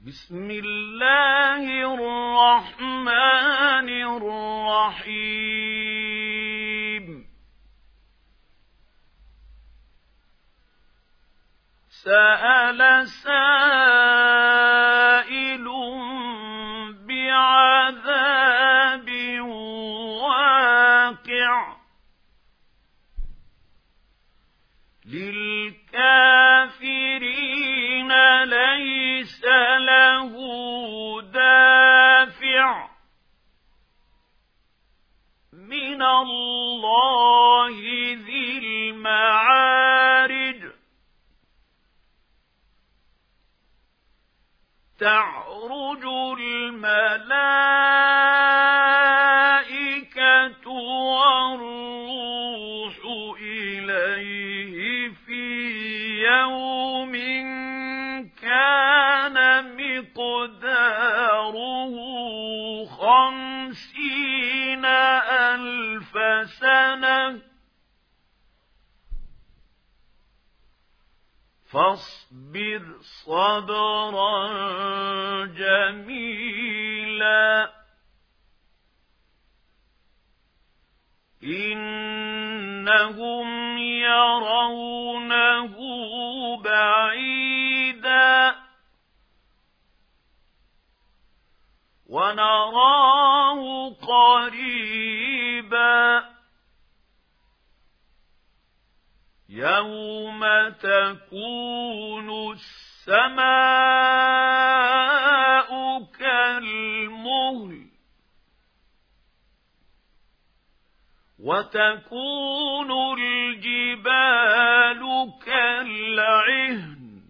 بسم الله الرحمن الرحيم سأل سائل بعذاب واقع للكافرين ليس له دافع من الله ذي المعارج تعرج الملائكة والروح إليه في يوم كان مقداره 50,000 سنة فاصبر صبرا جميلا إنهم يرونه بعيدا ونراه قريبا يوم تكون السماء كالمهل وتكون الجبال كالعهن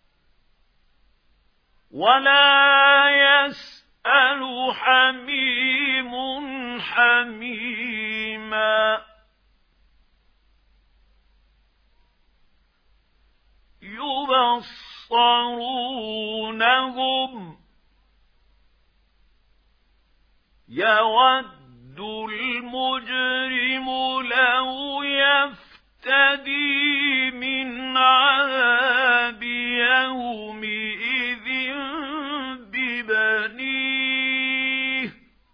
ولا يسأل حميم حميما يبصرونهم يود المجرم لو يفتدي من عذاب يومئذ ببنيه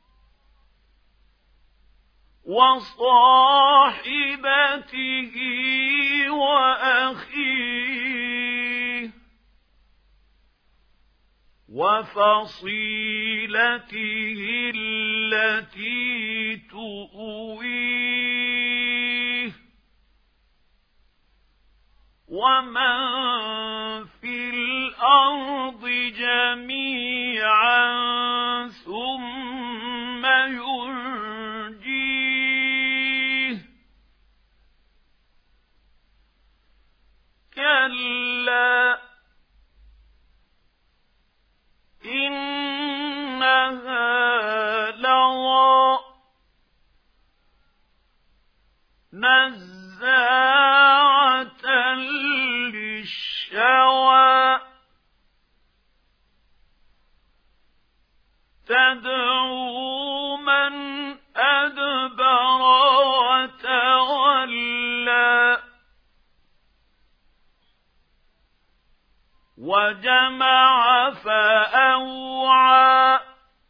وصاحبته وأخيه وفصيلته التي تؤويه ومن في الأرض جميعا ثم ينجيه كلا إنها لظى نزاعة للشوى تدعو من أدبر وتولى وجمع فأوعى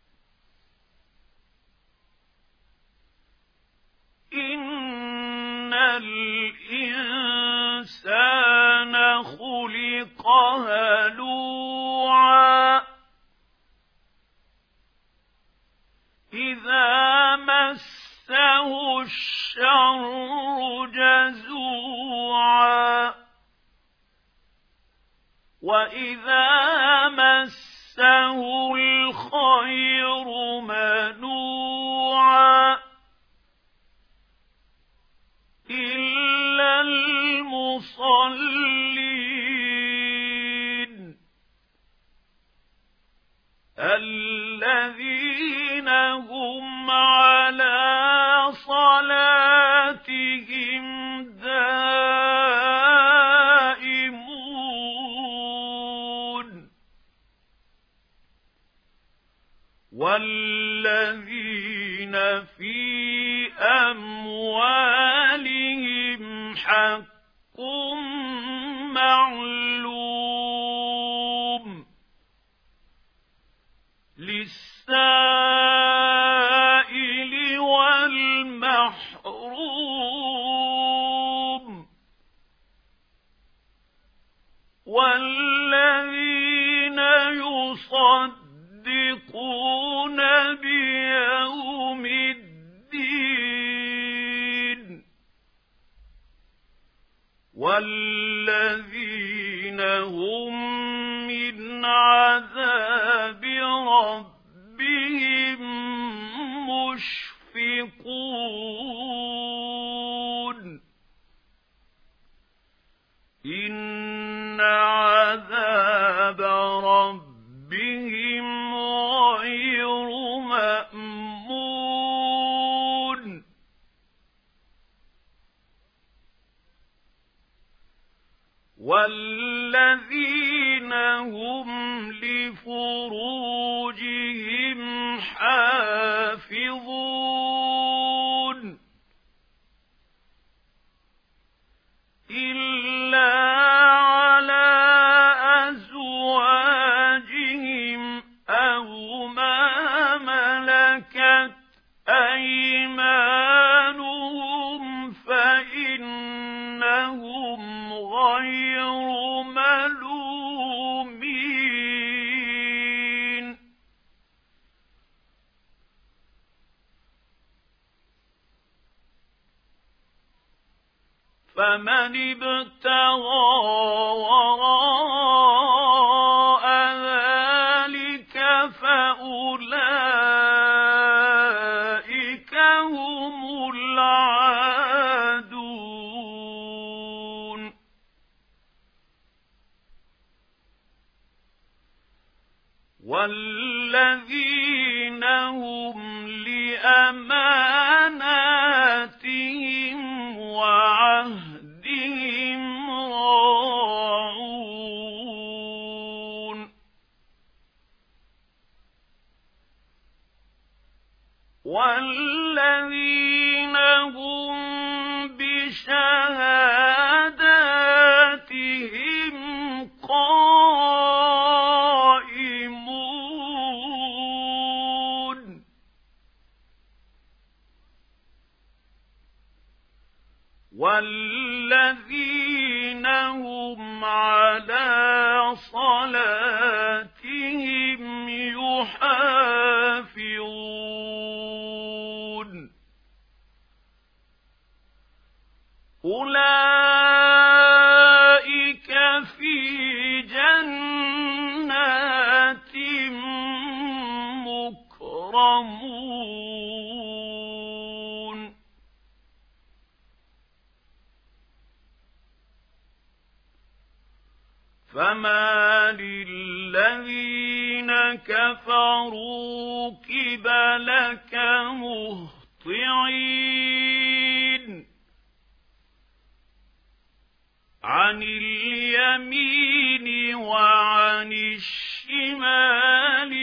إن الإنسان خلق هلوعا إذا مسه الشر جزوعا وإذا مسه الخير منوعا إلا المصلين الذين هم على صلاتهم دائمون والذين في أموالهم حق معلوم والذين يصدقون بيوم الدين والذين هم من عذاب ربهم مشفقون إن عذاب ربهم غير مأمون والذين هم لفروجهم حافظون إلا على أزواجهم أو ما ملكت أيمانهم فإنهم غير ملومين فمن ابتغى وراء ذلك فأولئك هم العادون والذين هم لأماناتهم وعهدهم راعون والذين هم بشهاداتهم قائمون والذين هم على صلاتهم يحافظون أولئك في جنات مكرمون فما للذين كفروا قبلك مهطعين عن اليمين وعن الشمال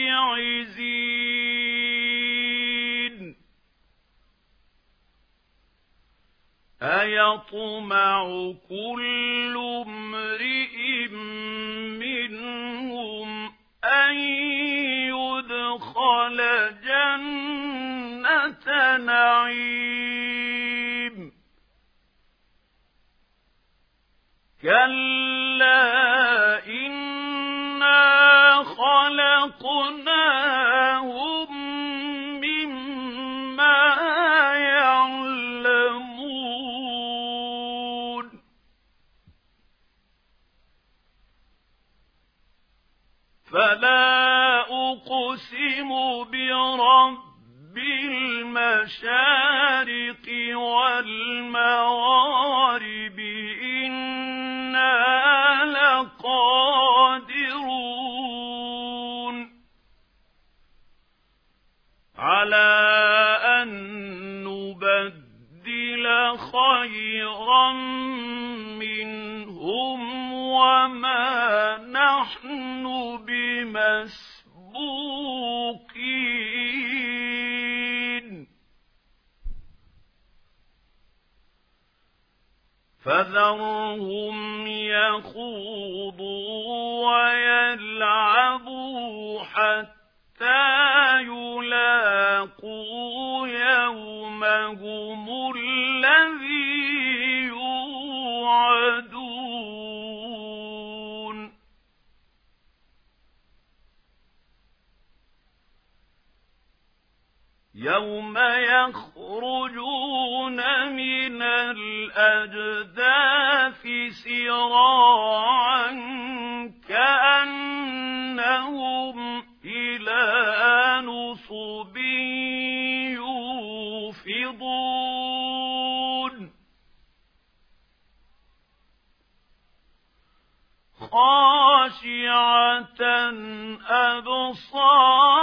عزين أيطمع كل امرئ منهم أن يدخل جنة نعيم كلا إنا خلقناهم مما يعلمون فلا أقسم برب المشارق والمغارب إنا لقادرون على أن نبدل خيرا منهم وما نحن بمسبوقين فذرهم يخوضوا ويلعبوا حتى يلاقوا يومهم الذي يوعدون يوم يخرجون من الأجداث سراعا كأنهم إلى نصب يوفضون خاشعة أبصارهم